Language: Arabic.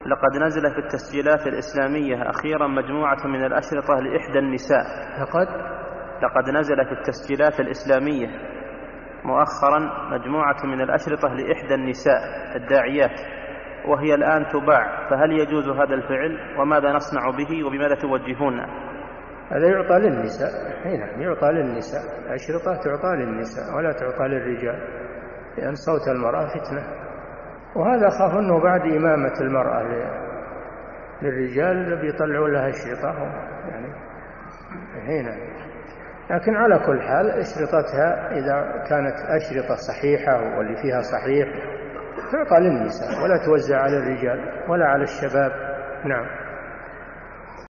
لقد نزل في التسجيلات الإسلامية أخيرا مجموعة من الأشرطة لإحدى النساء. لقد نزل في التسجيلات الإسلامية مؤخرا مجموعة من الأشرطة لإحدى النساء الداعيات، وهي الآن تباع، فهل يجوز هذا الفعل؟ وماذا نصنع به وبماذا توجهون؟ هذا يعطى للنساء. نعم، يعطى للنساء. الأشرطة تعطى للنساء ولا تعطى للرجال، لأن صوت المرأة فتنة، وهذا خاف أنه بعد إمامة المرأة للرجال بيطلعوا لها أشرطة يعني هنا. لكن على كل حال أشرطتها إذا كانت أشرطة صحيحة واللي فيها صحيح تعطى للنساء ولا توزع على الرجال ولا على الشباب. نعم.